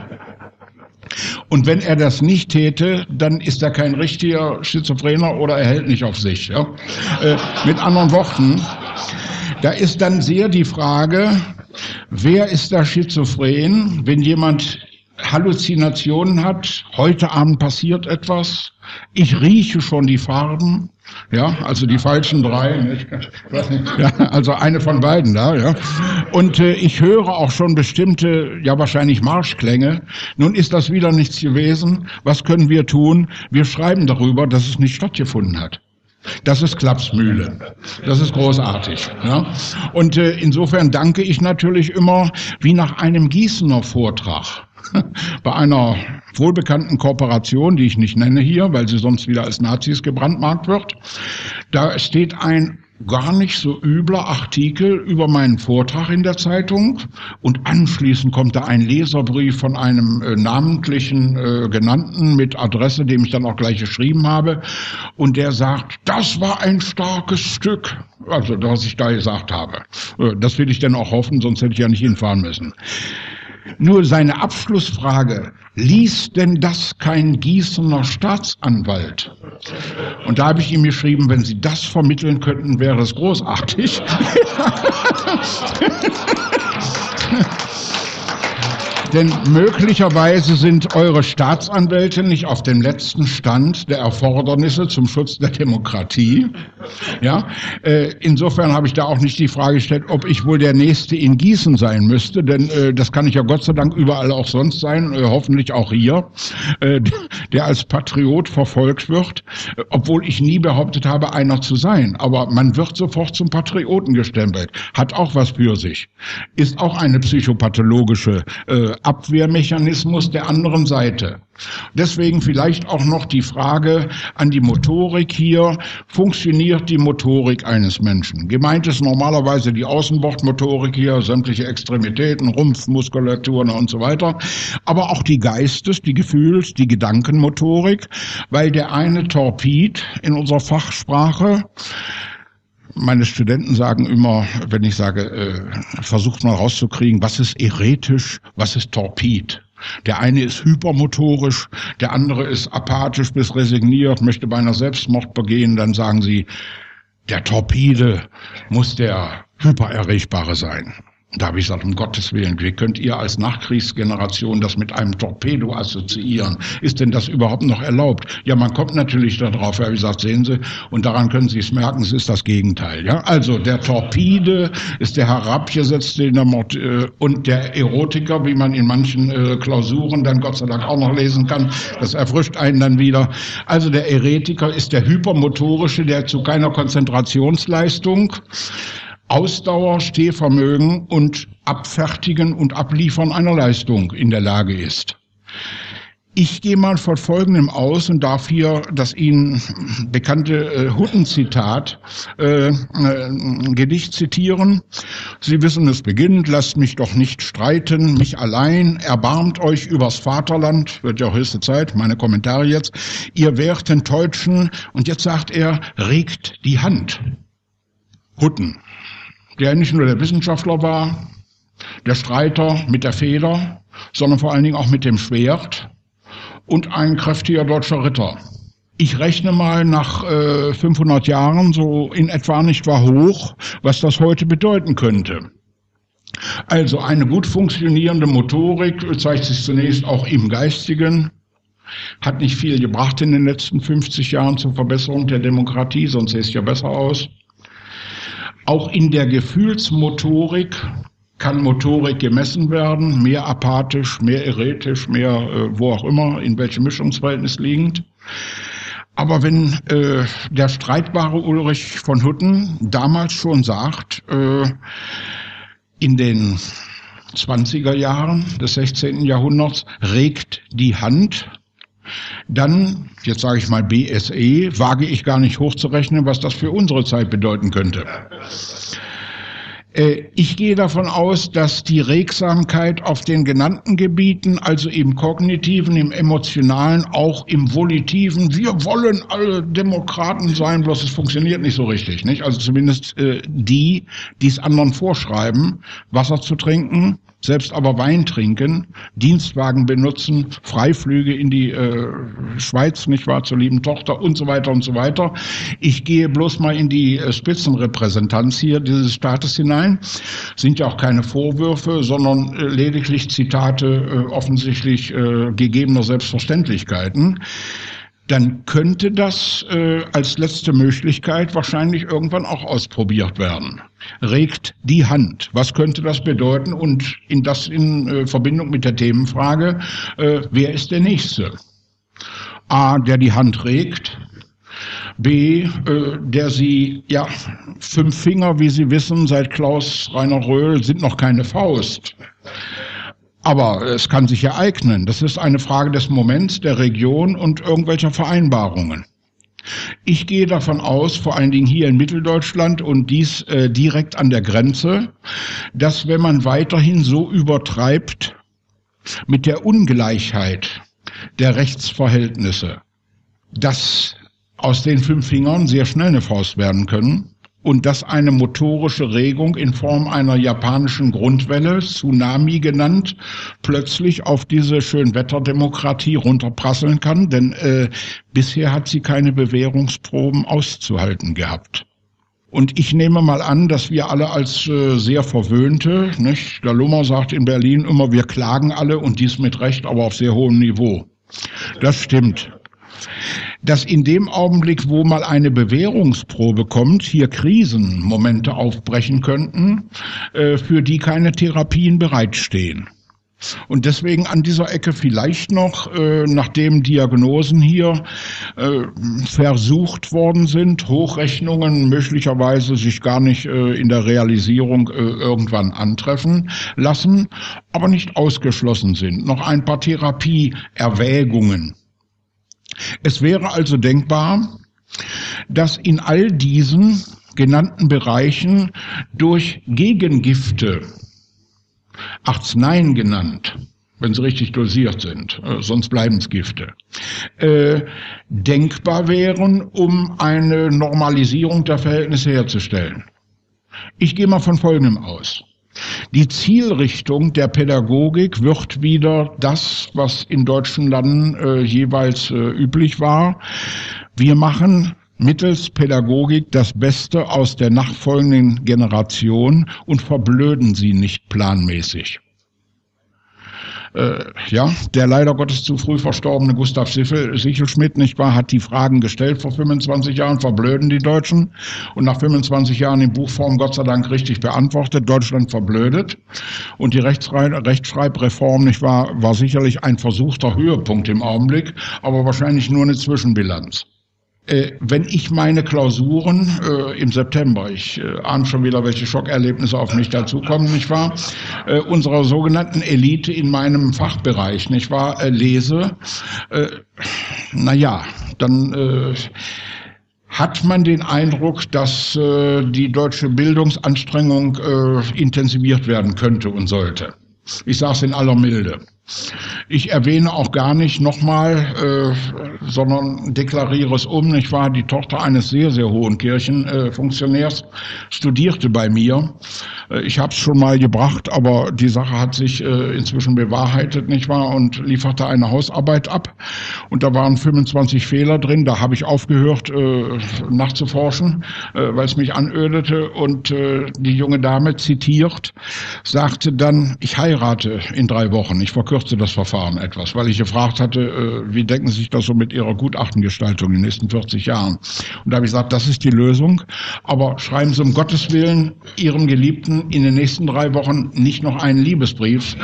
Und wenn er das nicht täte, dann ist er kein richtiger Schizophrener oder er hält nicht auf sich. Ja? Mit anderen Worten, da ist dann sehr die Frage, wer ist da schizophren, wenn jemand Halluzinationen hat, heute Abend passiert etwas, ich rieche schon die Farben, ja, also die falschen 3, nicht? Ja, also eine von beiden da, ja. Und ich höre auch schon bestimmte, ja wahrscheinlich Marschklänge. Nun ist das wieder nichts gewesen. Was können wir tun? Wir schreiben darüber, dass es nicht stattgefunden hat. Das ist Klapsmühle. Das ist großartig. Ja? Und insofern danke ich natürlich immer, wie nach einem Gießener Vortrag, bei einer wohlbekannten Kooperation, die ich nicht nenne hier, weil sie sonst wieder als Nazis gebrandmarkt wird. Da steht ein gar nicht so übler Artikel über meinen Vortrag in der Zeitung und anschließend kommt da ein Leserbrief von einem namentlichen Genannten mit Adresse, dem ich dann auch gleich geschrieben habe, und der sagt, das war ein starkes Stück, also was ich da gesagt habe. Das will ich dann auch hoffen, sonst hätte ich ja nicht hinfahren müssen. Nur seine Abschlussfrage, liest denn das kein Gießener Staatsanwalt? Und da habe ich ihm geschrieben, wenn Sie das vermitteln könnten, wäre es großartig. Denn möglicherweise sind eure Staatsanwälte nicht auf dem letzten Stand der Erfordernisse zum Schutz der Demokratie. Ja, insofern habe ich da auch nicht die Frage gestellt, ob ich wohl der Nächste in Gießen sein müsste, denn das kann ich ja Gott sei Dank überall auch sonst sein, hoffentlich auch hier. der als Patriot verfolgt wird, obwohl ich nie behauptet habe, einer zu sein. Aber man wird sofort zum Patrioten gestempelt. Hat auch was für sich. Ist auch eine psychopathologische Abwehrmechanismus der anderen Seite. Deswegen vielleicht auch noch die Frage an die Motorik hier. Funktioniert die Motorik eines Menschen? Gemeint ist normalerweise die Außenbordmotorik hier, sämtliche Extremitäten, Rumpfmuskulaturen und so weiter. Aber auch die Geistes-, die Gefühls-, die Gedankenmotorik, weil der eine Torped in unserer Fachsprache, meine Studenten sagen immer, wenn ich sage, versucht mal rauszukriegen, was ist eretisch, was ist Torped? Der eine ist hypermotorisch, der andere ist apathisch bis resigniert, möchte beinahe Selbstmord begehen. Dann sagen sie, der Torpede muss der Hypererregbare sein. Da habe ich gesagt, um Gottes Willen, wie könnt ihr als Nachkriegsgeneration das mit einem Torpedo assoziieren? Ist denn das überhaupt noch erlaubt? Ja, man kommt natürlich darauf, ja, wie gesagt, sehen Sie, und daran können Sie es merken, es ist das Gegenteil. Ja? Also der Torpede ist der Herabgesetzte und der Erotiker, wie man in manchen Klausuren dann Gott sei Dank auch noch lesen kann, das erfrischt einen dann wieder. Also der Eretiker ist der Hypermotorische, der zu keiner Konzentrationsleistung, Ausdauer, Stehvermögen und Abfertigen und Abliefern einer Leistung in der Lage ist. Ich gehe mal von Folgendem aus und darf hier das Ihnen bekannte Hutten-Zitat, Gedicht zitieren. Sie wissen, es beginnt, lasst mich doch nicht streiten, mich allein, erbarmt euch übers Vaterland, wird ja auch höchste Zeit, meine Kommentare jetzt, ihr werten Teutschen, und jetzt sagt er, regt die Hand. Hutten, der nicht nur der Wissenschaftler war, der Streiter mit der Feder, sondern vor allen Dingen auch mit dem Schwert und ein kräftiger deutscher Ritter. Ich rechne mal nach 500 Jahren so in etwa nicht wahr hoch, was das heute bedeuten könnte. Also eine gut funktionierende Motorik zeigt sich zunächst auch im Geistigen, hat nicht viel gebracht in den letzten 50 Jahren zur Verbesserung der Demokratie, sonst sähe es ja besser aus. Auch in der Gefühlsmotorik kann Motorik gemessen werden, mehr apathisch, mehr eretisch, mehr wo auch immer, in welchem Mischungsverhältnis liegend. Aber wenn der streitbare Ulrich von Hutten damals schon sagt, in den 20er Jahren des 16. Jahrhunderts, regt die Hand, dann, jetzt sage ich mal BSE, wage ich gar nicht hochzurechnen, was das für unsere Zeit bedeuten könnte. Ich gehe davon aus, dass die Regsamkeit auf den genannten Gebieten, also im Kognitiven, im Emotionalen, auch im Volitiven, wir wollen alle Demokraten sein, bloß es funktioniert nicht so richtig, nicht? Also zumindest die es anderen vorschreiben, Wasser zu trinken, selbst aber Wein trinken, Dienstwagen benutzen, Freiflüge in die Schweiz, nicht wahr, zur lieben Tochter und so weiter und so weiter. Ich gehe bloß mal in die Spitzenrepräsentanz hier dieses Staates hinein. Sind ja auch keine Vorwürfe, sondern lediglich Zitate offensichtlich gegebener Selbstverständlichkeiten. Dann könnte das als letzte Möglichkeit wahrscheinlich irgendwann auch ausprobiert werden. Regt die Hand. Was könnte das bedeuten? Und in Verbindung mit der Themenfrage, wer ist der Nächste? A, der die Hand regt. B, der sie, ja, 5 Finger, wie Sie wissen, seit Klaus Rainer Röhl sind noch keine Faust. Aber es kann sich ereignen. Das ist eine Frage des Moments, der Region und irgendwelcher Vereinbarungen. Ich gehe davon aus, vor allen Dingen hier in Mitteldeutschland und dies direkt an der Grenze, dass wenn man weiterhin so übertreibt mit der Ungleichheit der Rechtsverhältnisse, dass aus den 5 Fingern sehr schnell eine Faust werden können und dass eine motorische Regung in Form einer japanischen Grundwelle, Tsunami genannt, plötzlich auf diese Schönwetterdemokratie runterprasseln kann, denn bisher hat sie keine Bewährungsproben auszuhalten gehabt. Und ich nehme mal an, dass wir alle als sehr Verwöhnte, nicht? Der Lummer sagt in Berlin immer, wir klagen alle und dies mit Recht, aber auf sehr hohem Niveau. Das stimmt. Dass in dem Augenblick, wo mal eine Bewährungsprobe kommt, hier Krisenmomente aufbrechen könnten, für die keine Therapien bereitstehen. Und deswegen an dieser Ecke vielleicht noch, nachdem Diagnosen hier versucht worden sind, Hochrechnungen möglicherweise sich gar nicht in der Realisierung irgendwann antreffen lassen, aber nicht ausgeschlossen sind. Noch ein paar Therapieerwägungen. Es wäre also denkbar, dass in all diesen genannten Bereichen durch Gegengifte, Arzneien genannt, wenn sie richtig dosiert sind, sonst bleiben es Gifte, denkbar wären, um eine Normalisierung der Verhältnisse herzustellen. Ich gehe mal von Folgendem aus. Die Zielrichtung der Pädagogik wird wieder das, was in deutschen Landen jeweils üblich war. Wir machen mittels Pädagogik das Beste aus der nachfolgenden Generation und verblöden sie nicht planmäßig. Der leider Gottes zu früh verstorbene Gustav Sichelschmidt, nicht wahr, hat die Fragen gestellt vor 25 Jahren, verblöden die Deutschen, und nach 25 Jahren in Buchform Gott sei Dank richtig beantwortet, Deutschland verblödet. Und die Rechtschreibreform, nicht wahr, war sicherlich ein versuchter Höhepunkt im Augenblick, aber wahrscheinlich nur eine Zwischenbilanz. Wenn ich meine Klausuren im September, ich ahne schon wieder, welche Schockerlebnisse auf mich dazukommen, nicht wahr, unserer sogenannten Elite in meinem Fachbereich, nicht wahr, lese, dann hat man den Eindruck, dass die deutsche Bildungsanstrengung intensiviert werden könnte und sollte. Ich sage es in aller Milde. Ich erwähne auch gar nicht nochmal, sondern deklariere es nicht wahr? Die Tochter eines sehr, sehr hohen Kirchenfunktionärs studierte bei mir. Ich habe es schon mal gebracht, aber die Sache hat sich inzwischen bewahrheitet, nicht wahr? Und lieferte eine Hausarbeit ab. Und da waren 25 Fehler drin. Da habe ich aufgehört, nachzuforschen, weil es mich anödete. Und die junge Dame, zitiert, sagte dann: Ich heirate in 3 Wochen. Ich verkürze das Verfahren etwas, weil ich gefragt hatte, wie denken Sie sich das so mit Ihrer Gutachtengestaltung in den nächsten 40 Jahren? Und da habe ich gesagt, das ist die Lösung, aber schreiben Sie um Gottes Willen Ihrem Geliebten in den nächsten 3 Wochen nicht noch einen Liebesbrief.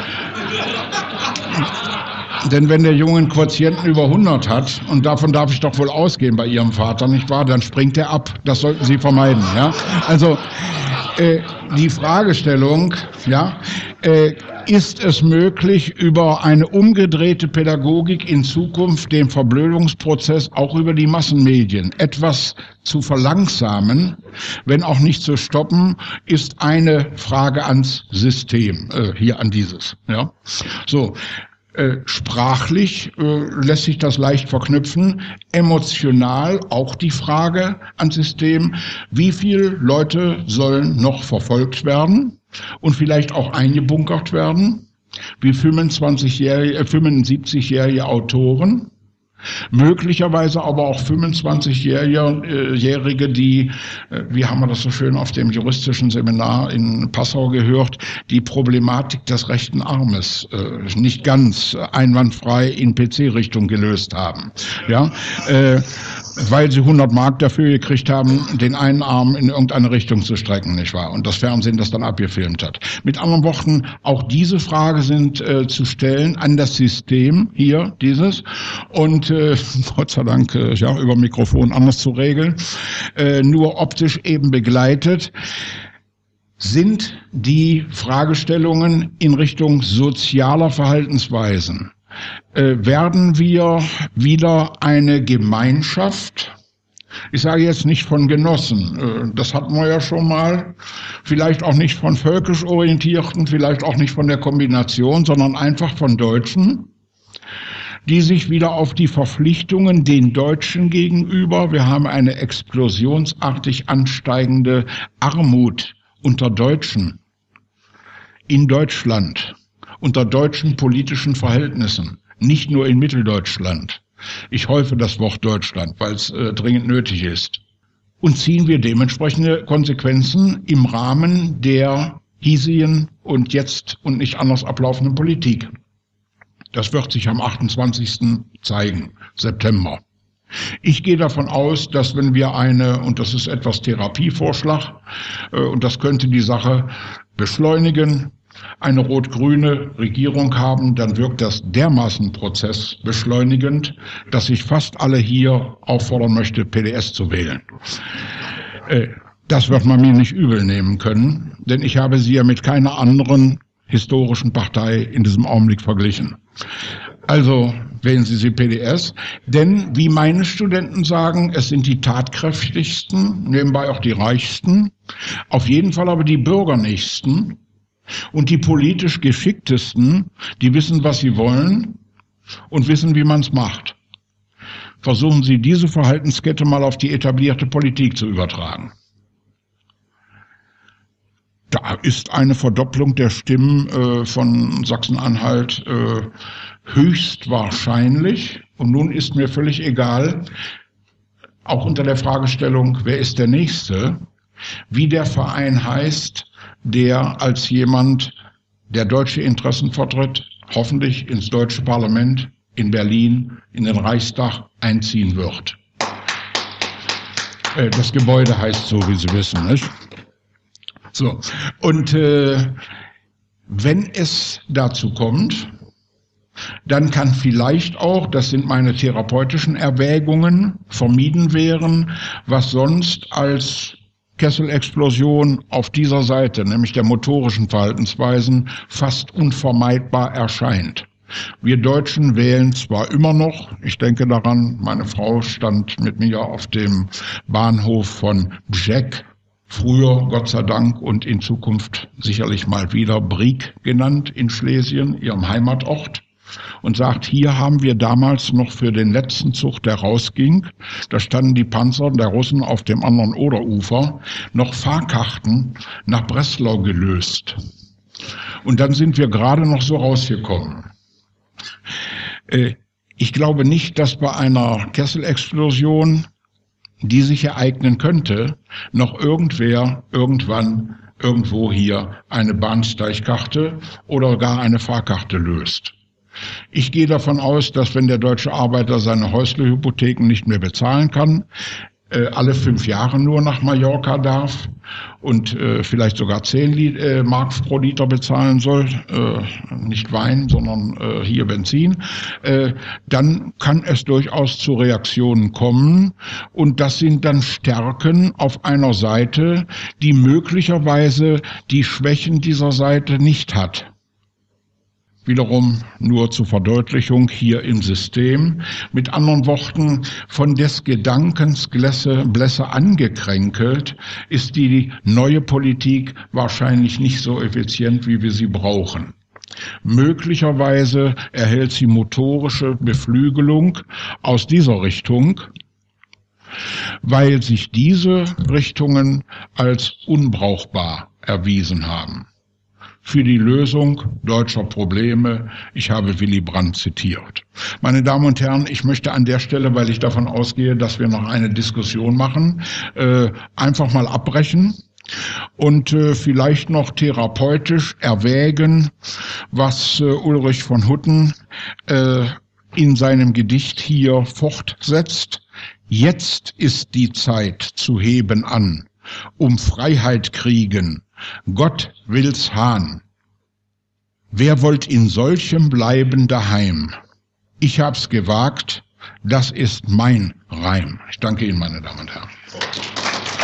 Denn wenn der Junge einen Quotienten über 100 hat, und davon darf ich doch wohl ausgehen bei Ihrem Vater, nicht wahr, dann springt er ab. Das sollten Sie vermeiden. Ja? Also die Fragestellung, ja, ist es möglich, über eine umgedrehte Pädagogik in Zukunft den Verblödungsprozess auch über die Massenmedien etwas zu verlangsamen, wenn auch nicht zu stoppen, ist eine Frage ans System, hier an dieses. Ja? So. Sprachlich lässt sich das leicht verknüpfen, emotional auch die Frage ans System, wie viele Leute sollen noch verfolgt werden und vielleicht auch eingebunkert werden, wie 75-jährige Autoren, möglicherweise aber auch 25-Jährige, die, wie haben wir das so schön auf dem juristischen Seminar in Passau gehört, die Problematik des rechten Armes nicht ganz einwandfrei in PC-Richtung gelöst haben. Ja, weil sie 100 Mark dafür gekriegt haben, den einen Arm in irgendeine Richtung zu strecken, nicht wahr? Und das Fernsehen das dann abgefilmt hat. Mit anderen Worten, auch diese Frage sind zu stellen an das System hier, dieses, und Gott sei Dank über Mikrofon anders zu regeln, nur optisch eben begleitet. Sind die Fragestellungen in Richtung sozialer Verhaltensweisen? Werden wir wieder eine Gemeinschaft, ich sage jetzt nicht von Genossen, das hatten wir ja schon mal, vielleicht auch nicht von völkisch Orientierten, vielleicht auch nicht von der Kombination, sondern einfach von Deutschen, die sich wieder auf die Verpflichtungen den Deutschen gegenüber, wir haben eine explosionsartig ansteigende Armut unter Deutschen in Deutschland, unter deutschen politischen Verhältnissen, nicht nur in Mitteldeutschland. Ich häufe das Wort Deutschland, weil es dringend nötig ist. Und ziehen wir dementsprechende Konsequenzen im Rahmen der hiesigen und jetzt und nicht anders ablaufenden Politik. Das wird sich am 28. zeigen, September. Ich gehe davon aus, dass wenn wir und das ist etwas Therapievorschlag, und das könnte die Sache beschleunigen, eine rot-grüne Regierung haben, dann wirkt das dermaßen prozessbeschleunigend, dass ich fast alle hier auffordern möchte, PDS zu wählen. Das wird man mir nicht übel nehmen können, denn ich habe sie ja mit keiner anderen historischen Partei in diesem Augenblick verglichen. Also wählen Sie PDS, denn wie meine Studenten sagen, es sind die tatkräftigsten, nebenbei auch die reichsten, auf jeden Fall aber die bürgernächsten und die politisch geschicktesten, die wissen, was sie wollen und wissen, wie man es macht. Versuchen Sie diese Verhaltenskette mal auf die etablierte Politik zu übertragen. Da ist eine Verdopplung der Stimmen von Sachsen-Anhalt höchstwahrscheinlich. Und nun ist mir völlig egal, auch unter der Fragestellung, wer ist der Nächste, wie der Verein heißt, der als jemand, der deutsche Interessen vertritt, hoffentlich ins deutsche Parlament in Berlin, in den Reichstag einziehen wird. Das Gebäude heißt so, wie Sie wissen, nicht? So, und wenn es dazu kommt, dann kann vielleicht auch, das sind meine therapeutischen Erwägungen, vermieden werden, was sonst als Kesselexplosion auf dieser Seite, nämlich der motorischen Verhaltensweisen, fast unvermeidbar erscheint. Wir Deutschen wählen zwar immer noch, ich denke daran, meine Frau stand mit mir auf dem Bahnhof von Brzeg, früher, Gott sei Dank, und in Zukunft sicherlich mal wieder Brieg genannt in Schlesien, ihrem Heimatort, und sagt, hier haben wir damals noch für den letzten Zug, der rausging, da standen die Panzer der Russen auf dem anderen Oderufer, noch Fahrkarten nach Breslau gelöst. Und dann sind wir gerade noch so rausgekommen. Ich glaube nicht, dass bei einer Kesselexplosion, die sich ereignen könnte, noch irgendwer irgendwann irgendwo hier eine Bahnsteigkarte oder gar eine Fahrkarte löst. Ich gehe davon aus, dass wenn der deutsche Arbeiter seine Häusle-Hypotheken nicht mehr bezahlen kann, alle 5 Jahre nur nach Mallorca darf und vielleicht sogar 10 Mark pro Liter bezahlen soll, nicht Wein, sondern hier Benzin, dann kann es durchaus zu Reaktionen kommen. Und das sind dann Stärken auf einer Seite, die möglicherweise die Schwächen dieser Seite nicht hat. Wiederum nur zur Verdeutlichung hier im System. Mit anderen Worten, von des Gedankens Blässe angekränkelt, ist die neue Politik wahrscheinlich nicht so effizient, wie wir sie brauchen. Möglicherweise erhält sie motorische Beflügelung aus dieser Richtung, weil sich diese Richtungen als unbrauchbar erwiesen haben für die Lösung deutscher Probleme. Ich habe Willy Brandt zitiert. Meine Damen und Herren, ich möchte an der Stelle, weil ich davon ausgehe, dass wir noch eine Diskussion machen, einfach mal abbrechen und vielleicht noch therapeutisch erwägen, was Ulrich von Hutten in seinem Gedicht hier fortsetzt. Jetzt ist die Zeit zu heben an, um Freiheit kriegen, Gott will's Hahn. Wer wollt in solchem bleiben daheim? Ich hab's gewagt, das ist mein Reim. Ich danke Ihnen, meine Damen und Herren.